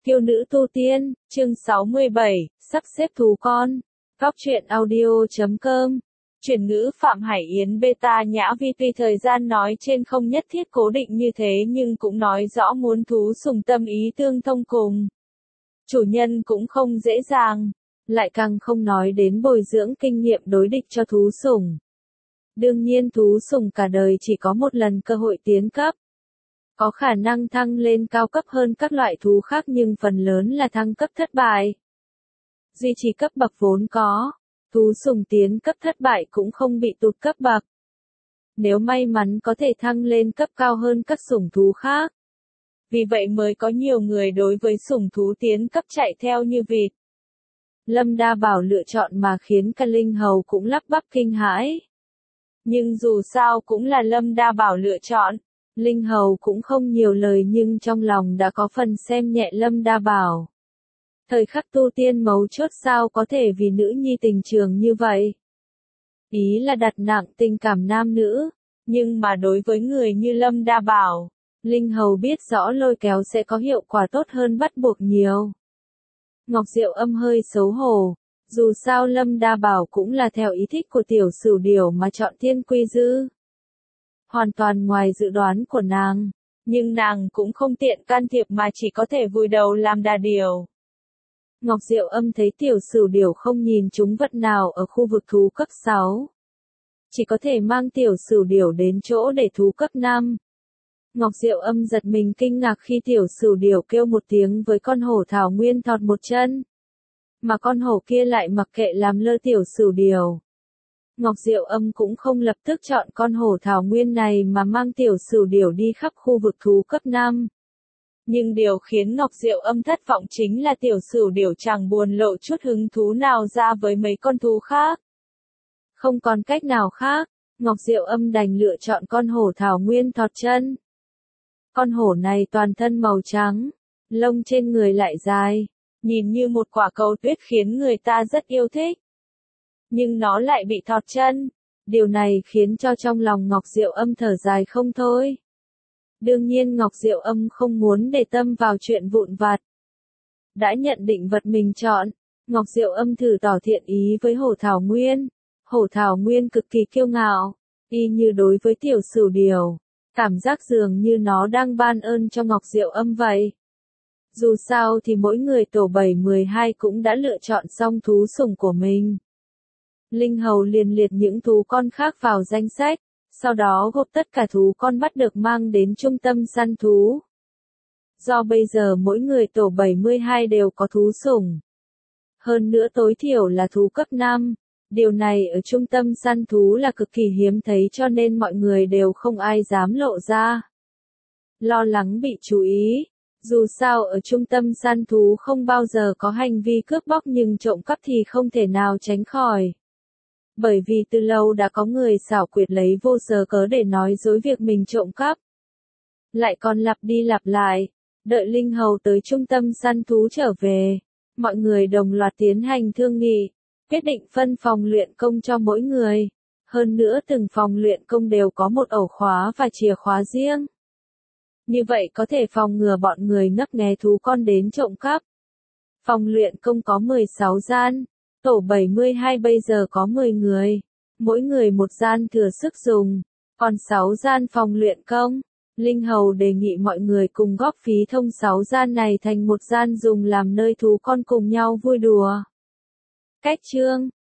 Kiêu nữ tu tiên, chương 67, sắp xếp thú con. Góc truyện audio.com. Chuyển ngữ Phạm Hải Yến beta nhã vi. Tuy thời gian nói trên không nhất thiết cố định như thế nhưng cũng nói rõ muốn thú sùng tâm ý tương thông cùng chủ nhân cũng không dễ dàng, lại càng không nói đến bồi dưỡng kinh nghiệm đối địch cho thú sùng. Đương nhiên thú sùng cả đời chỉ có một lần cơ hội tiến cấp. Có khả năng thăng lên cao cấp hơn các loại thú khác nhưng phần lớn là thăng cấp thất bại. Duy trì cấp bậc vốn có, thú sùng tiến cấp thất bại cũng không bị tụt cấp bậc. Nếu may mắn có thể thăng lên cấp cao hơn các sủng thú khác. Vì vậy mới có nhiều người đối với sủng thú tiến cấp chạy theo như vịt. Lâm Đa Bảo lựa chọn mà khiến cả Linh Hầu cũng lắp bắp kinh hãi. Nhưng dù sao cũng là Lâm Đa Bảo lựa chọn. Linh Hầu cũng không nhiều lời nhưng trong lòng đã có phần xem nhẹ Lâm Đa Bảo. Thời khắc tu tiên mấu chốt sao có thể vì nữ nhi tình trường như vậy. Ý là đặt nặng tình cảm nam nữ, nhưng mà đối với người như Lâm Đa Bảo, Linh Hầu biết rõ lôi kéo sẽ có hiệu quả tốt hơn bắt buộc nhiều. Ngọc Diệu Âm hơi xấu hổ, dù sao Lâm Đa Bảo cũng là theo ý thích của tiểu Sửu Điểu mà chọn Thiên Quy Dư. Hoàn toàn ngoài dự đoán của nàng, nhưng nàng cũng không tiện can thiệp mà chỉ có thể vùi đầu làm đà điểu. Ngọc Diệu Âm thấy tiểu Sửu Điểu không nhìn trúng vật nào ở khu vực thú cấp 6. Chỉ có thể mang tiểu Sửu Điểu đến chỗ để thú cấp 5. Ngọc Diệu Âm giật mình kinh ngạc khi tiểu Sửu Điểu kêu một tiếng với con hổ thảo nguyên thọt một chân. Mà con hổ kia lại mặc kệ làm lơ tiểu Sửu Điểu. Ngọc Diệu Âm cũng không lập tức chọn con hổ thảo nguyên này mà mang tiểu Sửu Điểu đi khắp khu vực thú cấp 5. Nhưng điều khiến Ngọc Diệu Âm thất vọng chính là tiểu Sửu Điểu chẳng buồn lộ chút hứng thú nào ra với mấy con thú khác. Không còn cách nào khác, Ngọc Diệu Âm đành lựa chọn con hổ thảo nguyên thọt chân. Con hổ này toàn thân màu trắng, lông trên người lại dài, nhìn như một quả cầu tuyết khiến người ta rất yêu thích. Nhưng nó lại bị thọt chân. Điều này khiến cho trong lòng Ngọc Diệu Âm thở dài không thôi. Đương nhiên Ngọc Diệu Âm không muốn để tâm vào chuyện vụn vặt. Đã nhận định vật mình chọn, Ngọc Diệu Âm thử tỏ thiện ý với hổ thảo nguyên. Hổ thảo nguyên cực kỳ kiêu ngạo, y như đối với tiểu Sửu Điểu. Cảm giác dường như nó đang ban ơn cho Ngọc Diệu Âm vậy. Dù sao thì mỗi người tổ 7-12 cũng đã lựa chọn xong thú sủng của mình. Linh Hầu liền liệt những thú con khác vào danh sách, sau đó gộp tất cả thú con bắt được mang đến trung tâm săn thú. Do bây giờ mỗi người tổ 72 đều có thú sủng. Hơn nữa tối thiểu là thú cấp 5, điều này ở trung tâm săn thú là cực kỳ hiếm thấy cho nên mọi người đều không ai dám lộ ra. Lo lắng bị chú ý. Dù sao ở trung tâm săn thú không bao giờ có hành vi cướp bóc nhưng trộm cắp thì không thể nào tránh khỏi. Bởi vì từ lâu đã có người xảo quyệt lấy vô cớ cớ để nói dối việc mình trộm cắp. Lại còn lặp đi lặp lại, đợi Linh Hầu tới trung tâm săn thú trở về. Mọi người đồng loạt tiến hành thương nghị, quyết định phân phòng luyện công cho mỗi người. Hơn nữa từng phòng luyện công đều có một ổ khóa và chìa khóa riêng. Như vậy có thể phòng ngừa bọn người ngấp nghé thú con đến trộm cắp. Phòng luyện công có 16 gian. Tổ 72 bây giờ có 10 người, mỗi người một gian thừa sức dùng, còn 6 gian phòng luyện công. Linh Hầu đề nghị mọi người cùng góp phí thông 6 gian này thành một gian dùng làm nơi thú con cùng nhau vui đùa. Cách chương